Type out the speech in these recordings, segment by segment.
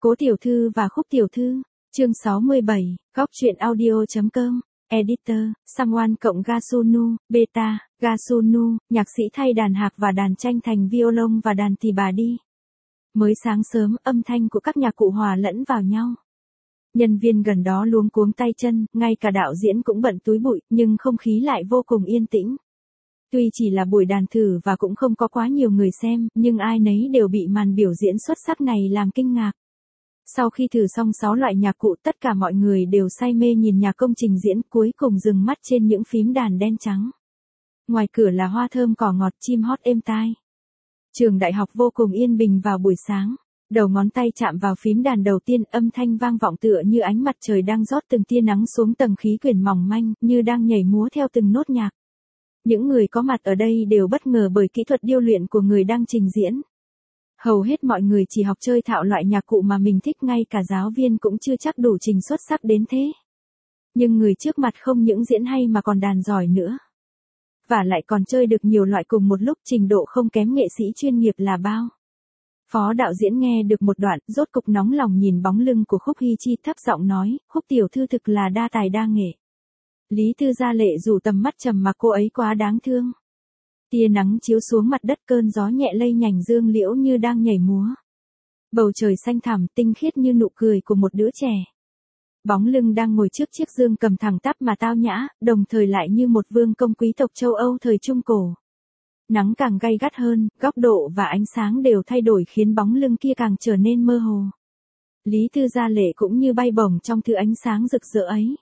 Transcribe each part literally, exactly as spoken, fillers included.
Cố tiểu thư và Khúc tiểu thư, chương sáu mươi bảy, góc truyện audio.com, editor, Someone cộng Gasunu, beta, Gasunu, nhạc sĩ thay đàn hạc và đàn tranh thành violon và đàn tỳ bà đi. Mới sáng sớm, âm thanh của các nhạc cụ hòa lẫn vào nhau. Nhân viên gần đó luống cuống tay chân, ngay cả đạo diễn cũng bận túi bụi, nhưng không khí lại vô cùng yên tĩnh. Tuy chỉ là buổi đàn thử và cũng không có quá nhiều người xem, nhưng ai nấy đều bị màn biểu diễn xuất sắc này làm kinh ngạc. Sau khi thử xong sáu loại nhạc cụ, tất cả mọi người đều say mê nhìn nhạc công trình diễn, cuối cùng dừng mắt trên những phím đàn đen trắng. Ngoài cửa là hoa thơm cỏ ngọt, chim hót êm tai. Trường đại học vô cùng yên bình vào buổi sáng. Đầu ngón tay chạm vào phím đàn đầu tiên, âm thanh vang vọng tựa như ánh mặt trời đang rót từng tia nắng xuống tầng khí quyển mỏng manh, như đang nhảy múa theo từng nốt nhạc. Những người có mặt ở đây đều bất ngờ bởi kỹ thuật điêu luyện của người đang trình diễn. Hầu hết mọi người chỉ học chơi thạo loại nhạc cụ mà mình thích, ngay cả giáo viên cũng chưa chắc đủ trình xuất sắc đến thế. Nhưng người trước mặt không những diễn hay mà còn đàn giỏi nữa. Và lại còn chơi được nhiều loại cùng một lúc, trình độ không kém nghệ sĩ chuyên nghiệp là bao. Phó đạo diễn nghe được một đoạn, rốt cục nóng lòng nhìn bóng lưng của Khúc Hy Chi, thấp giọng nói, Khúc tiểu thư thực là đa tài đa nghệ. Lý Tư Gia Lệ rủ tầm mắt trầm mặc, cô ấy quá đáng thương. Tia nắng chiếu xuống mặt đất, cơn gió nhẹ lay nhành dương liễu như đang nhảy múa. Bầu trời xanh thẳm, tinh khiết như nụ cười của một đứa trẻ. Bóng lưng đang ngồi trước chiếc dương cầm thẳng tắp mà tao nhã, đồng thời lại như một vương công quý tộc châu Âu thời Trung Cổ. Nắng càng gay gắt hơn, góc độ và ánh sáng đều thay đổi khiến bóng lưng kia càng trở nên mơ hồ. Lý Tư Gia Lệ cũng như bay bổng trong thứ ánh sáng rực rỡ ấy.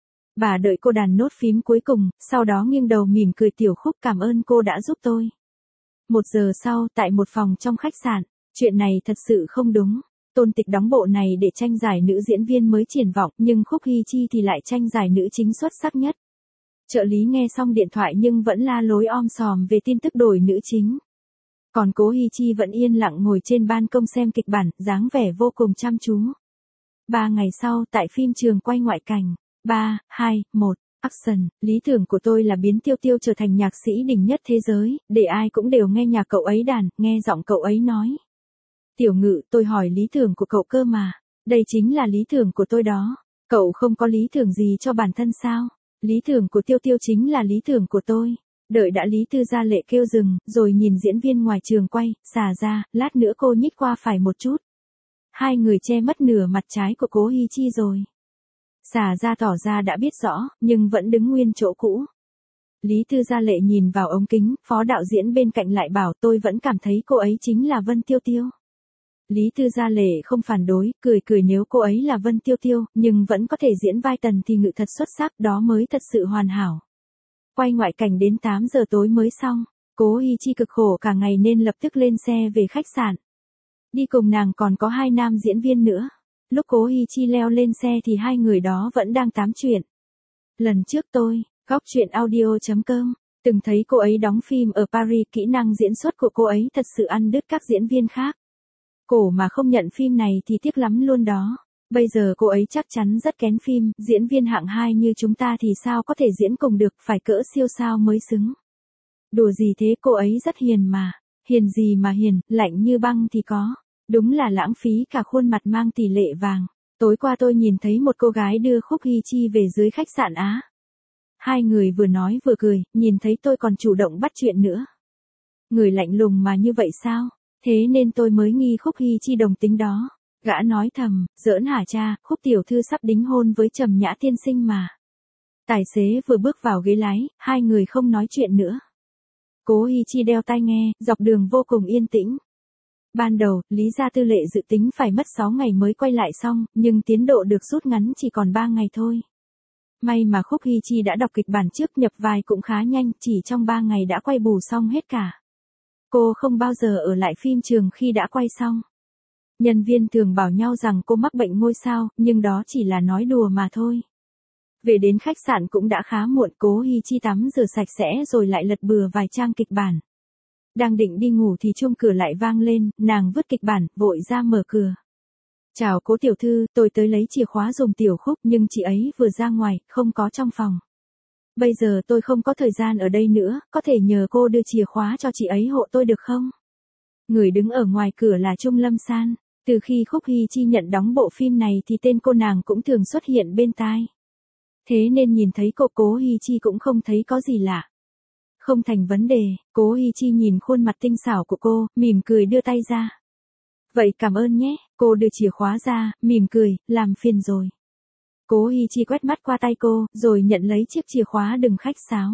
Bà đợi cô đàn nốt phím cuối cùng, sau đó nghiêng đầu mỉm cười, tiểu Khúc cảm ơn cô đã giúp tôi. Một giờ sau, tại một phòng trong khách sạn, chuyện này thật sự không đúng. Tôn Tịch đóng bộ này để tranh giải nữ diễn viên mới triển vọng, nhưng Khúc Hy Chi thì lại tranh giải nữ chính xuất sắc nhất. Trợ lý nghe xong điện thoại nhưng vẫn la lối om sòm về tin tức đổi nữ chính. Còn Cố Hy Chi vẫn yên lặng ngồi trên ban công xem kịch bản, dáng vẻ vô cùng chăm chú. Ba ngày sau, tại phim trường quay ngoại cảnh. ba, hai, một, action, lý tưởng của tôi là biến Tiêu Tiêu trở thành nhạc sĩ đỉnh nhất thế giới, để ai cũng đều nghe nhạc cậu ấy đàn, nghe giọng cậu ấy nói. Tiểu Ngự, tôi hỏi lý tưởng của cậu cơ mà. Đây chính là lý tưởng của tôi đó. Cậu không có lý tưởng gì cho bản thân sao? Lý tưởng của Tiêu Tiêu chính là lý tưởng của tôi. Đợi đã, Lý Tư Gia Lệ kêu dừng, rồi nhìn diễn viên ngoài trường quay, xả ra, lát nữa cô nhích qua phải một chút. Hai người che mất nửa mặt trái của Cố Hy Chi rồi. Xả ra tỏ ra đã biết rõ, nhưng vẫn đứng nguyên chỗ cũ. Lý Tư Gia Lệ nhìn vào ống kính, phó đạo diễn bên cạnh lại bảo tôi vẫn cảm thấy cô ấy chính là Vân Tiêu Tiêu. Lý Tư Gia Lệ không phản đối, cười cười, nếu cô ấy là Vân Tiêu Tiêu, nhưng vẫn có thể diễn vai Tần thì Ngự thật xuất sắc, đó mới thật sự hoàn hảo. Quay ngoại cảnh đến tám giờ tối mới xong, Cố Hy Chi cực khổ cả ngày nên lập tức lên xe về khách sạn. Đi cùng nàng còn có hai nam diễn viên nữa. Lúc Cố Hy Chi leo lên xe thì hai người đó vẫn đang tám chuyện. Lần trước tôi, góc truyện audio.com, từng thấy cô ấy đóng phim ở Paris, kỹ năng diễn xuất của cô ấy thật sự ăn đứt các diễn viên khác. Cổ mà không nhận phim này thì tiếc lắm luôn đó. Bây giờ cô ấy chắc chắn rất kén phim, diễn viên hạng hai như chúng ta thì sao có thể diễn cùng được, phải cỡ siêu sao mới xứng. Đùa gì thế, cô ấy rất hiền mà. Hiền gì mà hiền, lạnh như băng thì có. Đúng là lãng phí cả khuôn mặt mang tỷ lệ vàng. Tối qua tôi nhìn thấy một cô gái đưa Khúc Hy Chi về dưới khách sạn Á. Hai người vừa nói vừa cười, nhìn thấy tôi còn chủ động bắt chuyện nữa. Người lạnh lùng mà như vậy sao? Thế nên tôi mới nghi Khúc Hy Chi đồng tính đó. Gã nói thầm, giỡn hả cha, Khúc tiểu thư sắp đính hôn với Trầm Nhã tiên sinh mà. Tài xế vừa bước vào ghế lái, hai người không nói chuyện nữa. Cố Hy Chi đeo tai nghe, dọc đường vô cùng yên tĩnh. Ban đầu, Lý Gia Tư Lệ dự tính phải mất sáu ngày mới quay lại xong, nhưng tiến độ được rút ngắn chỉ còn ba ngày thôi. May mà Khúc Hy Chi đã đọc kịch bản trước, nhập vai cũng khá nhanh, chỉ trong ba ngày đã quay bù xong hết cả. Cô không bao giờ ở lại phim trường khi đã quay xong. Nhân viên thường bảo nhau rằng cô mắc bệnh ngôi sao, nhưng đó chỉ là nói đùa mà thôi. Về đến khách sạn cũng đã khá muộn, Cố Hy Chi tắm rửa sạch sẽ rồi lại lật bừa vài trang kịch bản. Đang định đi ngủ thì chuông cửa lại vang lên, nàng vứt kịch bản, vội ra mở cửa. Chào Cố tiểu thư, tôi tới lấy chìa khóa giùm tiểu Khúc, nhưng chị ấy vừa ra ngoài, không có trong phòng. Bây giờ tôi không có thời gian ở đây nữa, có thể nhờ cô đưa chìa khóa cho chị ấy hộ tôi được không? Người đứng ở ngoài cửa là Trung Lâm San. Từ khi Khúc Hy Chi nhận đóng bộ phim này thì tên cô nàng cũng thường xuất hiện bên tai. Thế nên nhìn thấy cô Cố Hy Chi cũng không thấy có gì lạ. Không thành vấn đề, Cố Hy Chi nhìn khuôn mặt tinh xảo của cô, mỉm cười đưa tay ra. Vậy cảm ơn nhé, cô đưa chìa khóa ra, mỉm cười, làm phiền rồi. Cố Hy Chi quét mắt qua tay cô, rồi nhận lấy chiếc chìa khóa đừng khách sáo.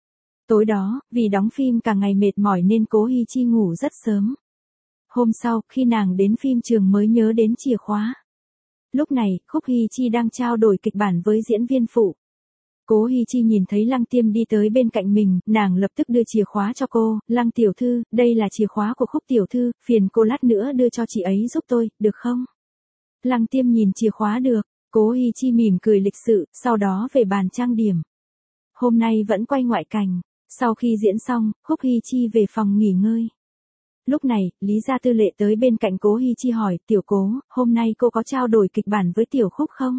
Tối đó, vì đóng phim cả ngày mệt mỏi nên Cố Hy Chi ngủ rất sớm. Hôm sau, khi nàng đến phim trường mới nhớ đến chìa khóa. Lúc này, Khúc Hy Chi đang trao đổi kịch bản với diễn viên phụ. Cố Hy Chi nhìn thấy Lăng Tiêm đi tới bên cạnh mình, nàng lập tức đưa chìa khóa cho cô. Lăng tiểu thư, đây là chìa khóa của Khúc tiểu thư, phiền cô lát nữa đưa cho chị ấy giúp tôi, được không? Lăng Tiêm nhìn chìa khóa được, Cố Hy Chi mỉm cười lịch sự, sau đó về bàn trang điểm. Hôm nay vẫn quay ngoại cảnh, sau khi diễn xong, Khúc Hy Chi về phòng nghỉ ngơi. Lúc này, Lý Gia Tư Lệ tới bên cạnh Cố Hy Chi hỏi, tiểu Cố, hôm nay cô có trao đổi kịch bản với tiểu Khúc không?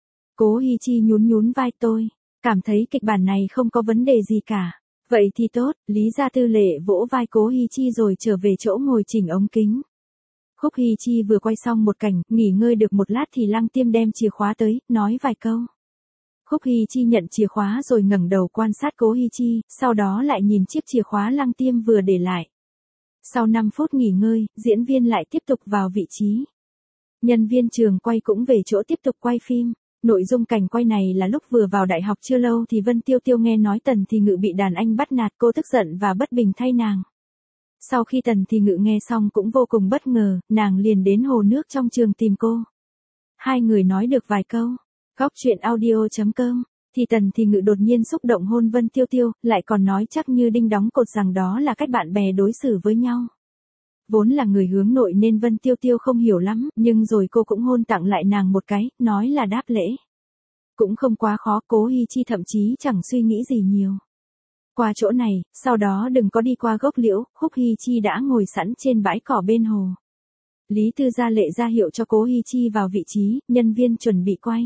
Cố Hy Chi nhún nhún vai tôi, cảm thấy kịch bản này không có vấn đề gì cả. Vậy thì tốt, Lý Gia Tư Lệ vỗ vai Cố Hy Chi rồi trở về chỗ ngồi chỉnh ống kính. Khúc Hy Chi vừa quay xong một cảnh, nghỉ ngơi được một lát thì Lăng Tiêm đem chìa khóa tới, nói vài câu. Khúc Hy Chi nhận chìa khóa rồi ngẩng đầu quan sát Cố Hy Chi, sau đó lại nhìn chiếc chìa khóa Lăng Tiêm vừa để lại. Sau năm phút nghỉ ngơi, diễn viên lại tiếp tục vào vị trí. Nhân viên trường quay cũng về chỗ tiếp tục quay phim. Nội dung cảnh quay này là lúc vừa vào đại học chưa lâu thì Vân Tiêu Tiêu nghe nói Tần Thì Ngự bị đàn anh bắt nạt, cô tức giận và bất bình thay nàng. Sau khi Tần Thì Ngự nghe xong cũng vô cùng bất ngờ, nàng liền đến hồ nước trong trường tìm cô. Hai người nói được vài câu, góc truyện audio chấm com, thì Tần Thì Ngự đột nhiên xúc động hôn Vân Tiêu Tiêu, lại còn nói chắc như đinh đóng cột rằng đó là cách bạn bè đối xử với nhau. Vốn là người hướng nội nên Vân Tiêu Tiêu không hiểu lắm, nhưng rồi cô cũng hôn tặng lại nàng một cái, nói là đáp lễ. Cũng không quá khó, Cố Hy Chi thậm chí chẳng suy nghĩ gì nhiều. Qua chỗ này, sau đó đừng có đi qua gốc liễu, Khúc Hy Chi đã ngồi sẵn trên bãi cỏ bên hồ. Lý Tư Gia Lệ ra hiệu cho Cố Hy Chi vào vị trí, nhân viên chuẩn bị quay.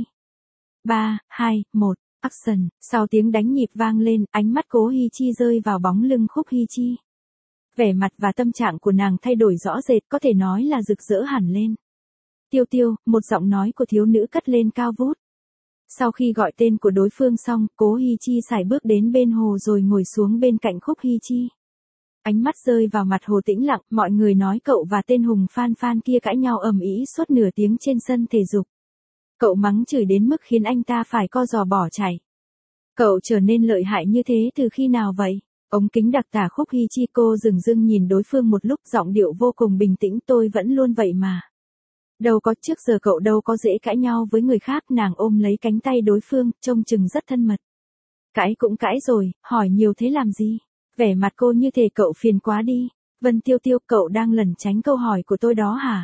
ba, hai, một, action, sau tiếng đánh nhịp vang lên, ánh mắt Cố Hy Chi rơi vào bóng lưng Khúc Hy Chi. Vẻ mặt và tâm trạng của nàng thay đổi rõ rệt, có thể nói là rực rỡ hẳn lên. Tiêu Tiêu, một giọng nói của thiếu nữ cất lên cao vút. Sau khi gọi tên của đối phương xong, Cố Hy Chi sải bước đến bên hồ rồi ngồi xuống bên cạnh Khúc Hy Chi. Ánh mắt rơi vào mặt hồ tĩnh lặng, mọi người nói cậu và tên Hùng Phan Phan kia cãi nhau ầm ĩ suốt nửa tiếng trên sân thể dục. Cậu mắng chửi đến mức khiến anh ta phải co giò bỏ chạy. Cậu trở nên lợi hại như thế từ khi nào vậy? Ống kính đặc tả Khúc Hy Chi, cô dừng dưng nhìn đối phương một lúc, giọng điệu vô cùng bình tĩnh, tôi vẫn luôn vậy mà. Đâu có, trước giờ cậu đâu có dễ cãi nhau với người khác. Nàng ôm lấy cánh tay đối phương, trông chừng rất thân mật. Cãi cũng cãi rồi, hỏi nhiều thế làm gì? Vẻ mặt cô như thể cậu phiền quá đi. Vân Tiêu Tiêu, cậu đang lẩn tránh câu hỏi của tôi đó hả?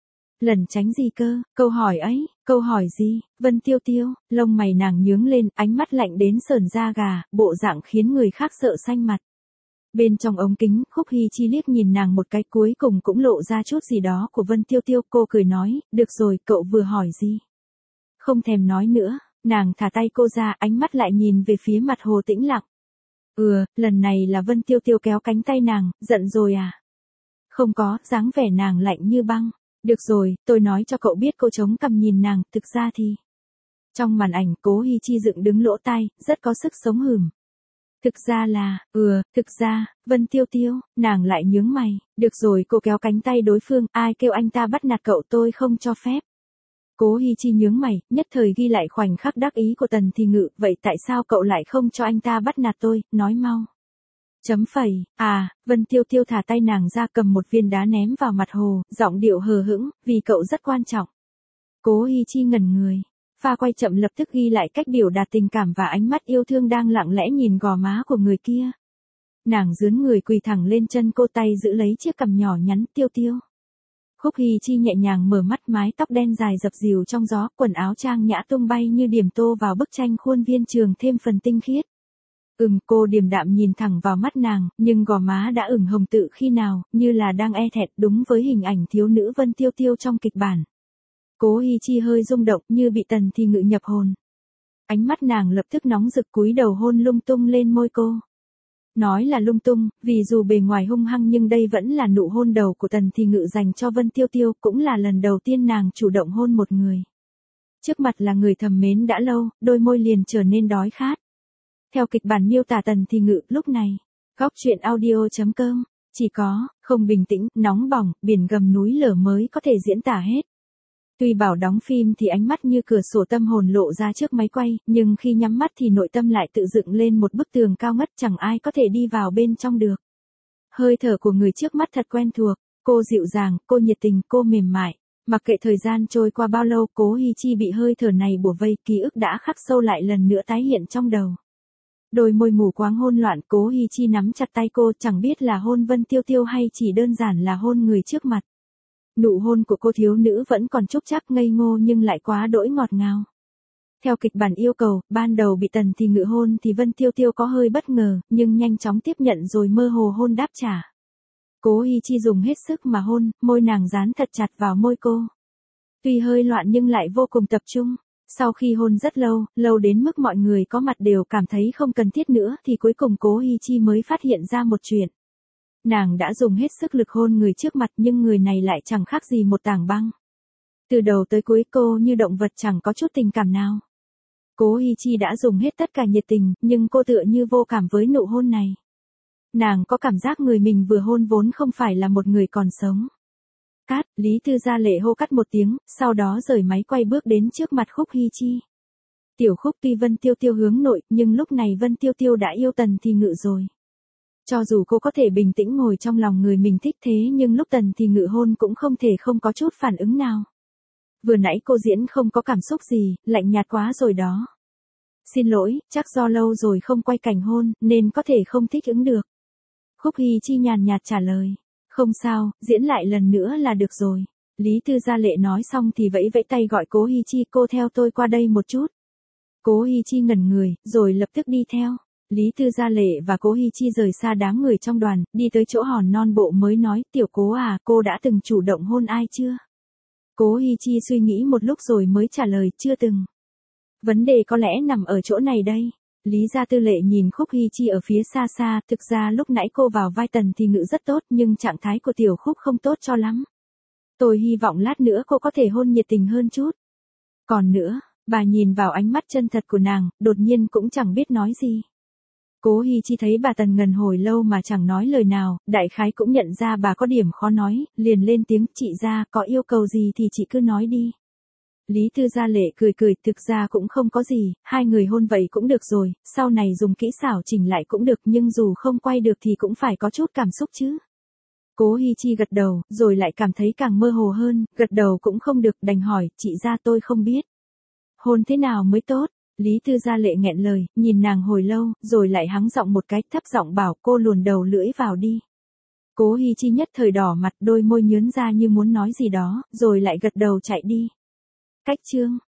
Lẩn tránh gì cơ? Câu hỏi ấy, câu hỏi gì? Vân Tiêu Tiêu, lông mày nàng nhướng lên, ánh mắt lạnh đến sởn da gà, bộ dạng khiến người khác sợ xanh mặt. Bên trong ống kính, Khúc Hy Chi liếc nhìn nàng một cái, cuối cùng cũng lộ ra chút gì đó của Vân Tiêu Tiêu, cô cười nói, được rồi, cậu vừa hỏi gì? Không thèm nói nữa, nàng thả tay cô ra, ánh mắt lại nhìn về phía mặt hồ tĩnh lặng. Ừ, lần này là Vân Tiêu Tiêu kéo cánh tay nàng, giận rồi à? Không có, dáng vẻ nàng lạnh như băng. Được rồi, tôi nói cho cậu biết, cô chống cằm nhìn nàng, thực ra thì. Trong màn ảnh, Cố Hy Chi dựng đứng lỗ tai, rất có sức sống hừm. Thực ra là, ừ, thực ra, Vân Tiêu Tiêu, nàng lại nhướng mày, được rồi, cô kéo cánh tay đối phương, ai kêu anh ta bắt nạt cậu, tôi không cho phép. Cố Hy Chi nhướng mày, nhất thời ghi lại khoảnh khắc đắc ý của Tần Thì Ngự, vậy tại sao cậu lại không cho anh ta bắt nạt tôi, nói mau. Chấm phẩy, à, Vân Tiêu Tiêu thả tay nàng ra, cầm một viên đá ném vào mặt hồ, giọng điệu hờ hững, vì cậu rất quan trọng. Cố Hy Chi ngẩn người. Pha quay chậm lập tức ghi lại cách biểu đạt tình cảm và ánh mắt yêu thương đang lặng lẽ nhìn gò má của người kia. Nàng dướn người quỳ thẳng lên chân cô, tay giữ lấy chiếc cằm nhỏ nhắn. Tiêu Tiêu. Khúc Hy Chi nhẹ nhàng mở mắt, mái tóc đen dài dập dìu trong gió, quần áo trang nhã tung bay như điểm tô vào bức tranh khuôn viên trường thêm phần tinh khiết. Ừm, cô điềm đạm nhìn thẳng vào mắt nàng, nhưng gò má đã ửng hồng tự khi nào, như là đang e thẹn, đúng với hình ảnh thiếu nữ Vân Tiêu Tiêu trong kịch bản. Cố Hy Chi hơi rung động, như bị Tần Thì Ngự nhập hồn. Ánh mắt nàng lập tức nóng rực, cúi đầu hôn lung tung lên môi cô. Nói là lung tung, vì dù bề ngoài hung hăng nhưng đây vẫn là nụ hôn đầu của Tần Thì Ngự dành cho Vân Tiêu Tiêu, cũng là lần đầu tiên nàng chủ động hôn một người. Trước mặt là người thầm mến đã lâu, đôi môi liền trở nên đói khát. Theo kịch bản miêu tả Tần Thì Ngự lúc này, góc truyện audio chấm com, chỉ có, không bình tĩnh, nóng bỏng, biển gầm núi lở mới có thể diễn tả hết. Tuy bảo đóng phim thì ánh mắt như cửa sổ tâm hồn lộ ra trước máy quay, nhưng khi nhắm mắt thì nội tâm lại tự dựng lên một bức tường cao ngất chẳng ai có thể đi vào bên trong được. Hơi thở của người trước mắt thật quen thuộc, cô dịu dàng, cô nhiệt tình, cô mềm mại. Mặc kệ thời gian trôi qua bao lâu, Cố Hi Chi bị hơi thở này bủa vây, ký ức đã khắc sâu lại lần nữa tái hiện trong đầu. Đôi môi mù quáng hôn loạn, Cố Hi Chi nắm chặt tay cô, chẳng biết là hôn Vân Tiêu Tiêu hay chỉ đơn giản là hôn người trước mặt. Nụ hôn của cô thiếu nữ vẫn còn chúc chắc ngây ngô nhưng lại quá đỗi ngọt ngào. Theo kịch bản yêu cầu, ban đầu bị Tần Thì Ngự hôn thì Vân Tiêu Tiêu có hơi bất ngờ, nhưng nhanh chóng tiếp nhận rồi mơ hồ hôn đáp trả. Cố Hi Chi dùng hết sức mà hôn, môi nàng dán thật chặt vào môi cô. Tuy hơi loạn nhưng lại vô cùng tập trung. Sau khi hôn rất lâu, lâu đến mức mọi người có mặt đều cảm thấy không cần thiết nữa thì cuối cùng Cố Hi Chi mới phát hiện ra một chuyện. Nàng đã dùng hết sức lực hôn người trước mặt nhưng người này lại chẳng khác gì một tảng băng. Từ đầu tới cuối cô như động vật chẳng có chút tình cảm nào. Cố Hi Chi đã dùng hết tất cả nhiệt tình, nhưng cô tựa như vô cảm với nụ hôn này. Nàng có cảm giác người mình vừa hôn vốn không phải là một người còn sống. Cát, Lý Tư Gia Lệ hô cắt một tiếng, sau đó rời máy quay bước đến trước mặt Khúc Hi Chi. Tiểu Khúc tuy Vân Tiêu Tiêu hướng nội, nhưng lúc này Vân Tiêu Tiêu đã yêu Tần Thì Ngự rồi. Cho dù cô có thể bình tĩnh ngồi trong lòng người mình thích thế nhưng lúc Tần Thì Ngự hôn cũng không thể không có chút phản ứng nào. Vừa nãy cô diễn không có cảm xúc gì, lạnh nhạt quá rồi đó. Xin lỗi, chắc do lâu rồi không quay cảnh hôn, nên có thể không thích ứng được. Khúc Hi Chi nhàn nhạt trả lời. Không sao, diễn lại lần nữa là được rồi. Lý Tư Gia Lệ nói xong thì vẫy vẫy tay gọi Cố Hi Chi, cô theo tôi qua đây một chút. Cố Hi Chi ngẩn người, rồi lập tức đi theo. Lý Tư Gia Lệ và Cố Hi Chi rời xa đám người trong đoàn, đi tới chỗ hòn non bộ mới nói, tiểu Cố à, cô đã từng chủ động hôn ai chưa? Cố Hi Chi suy nghĩ một lúc rồi mới trả lời, chưa từng. Vấn đề có lẽ nằm ở chỗ này đây. Lý Gia Tư Lệ nhìn Khúc Hi Chi ở phía xa xa, thực ra lúc nãy cô vào vai Tần Thì Ngự rất tốt nhưng trạng thái của tiểu Khúc không tốt cho lắm. Tôi hy vọng lát nữa cô có thể hôn nhiệt tình hơn chút. Còn nữa, bà nhìn vào ánh mắt chân thật của nàng, đột nhiên cũng chẳng biết nói gì. Cố Hi Chi thấy bà Tần ngần hồi lâu mà chẳng nói lời nào, đại khái cũng nhận ra bà có điểm khó nói, liền lên tiếng, chị Gia, có yêu cầu gì thì chị cứ nói đi. Lý Tư Gia Lệ cười cười, thực ra cũng không có gì, hai người hôn vậy cũng được rồi, sau này dùng kỹ xảo chỉnh lại cũng được nhưng dù không quay được thì cũng phải có chút cảm xúc chứ. Cố Hi Chi gật đầu, rồi lại cảm thấy càng mơ hồ hơn, gật đầu cũng không được, đành hỏi, chị Gia tôi không biết. Hôn thế nào mới tốt? Lý Tư Gia Lệ nghẹn lời, nhìn nàng hồi lâu, rồi lại hắng giọng một cái, thấp giọng bảo, cô luồn đầu lưỡi vào đi. Cố Hi Chi nhất thời đỏ mặt, đôi môi nhướn ra như muốn nói gì đó, rồi lại gật đầu chạy đi. Cách chương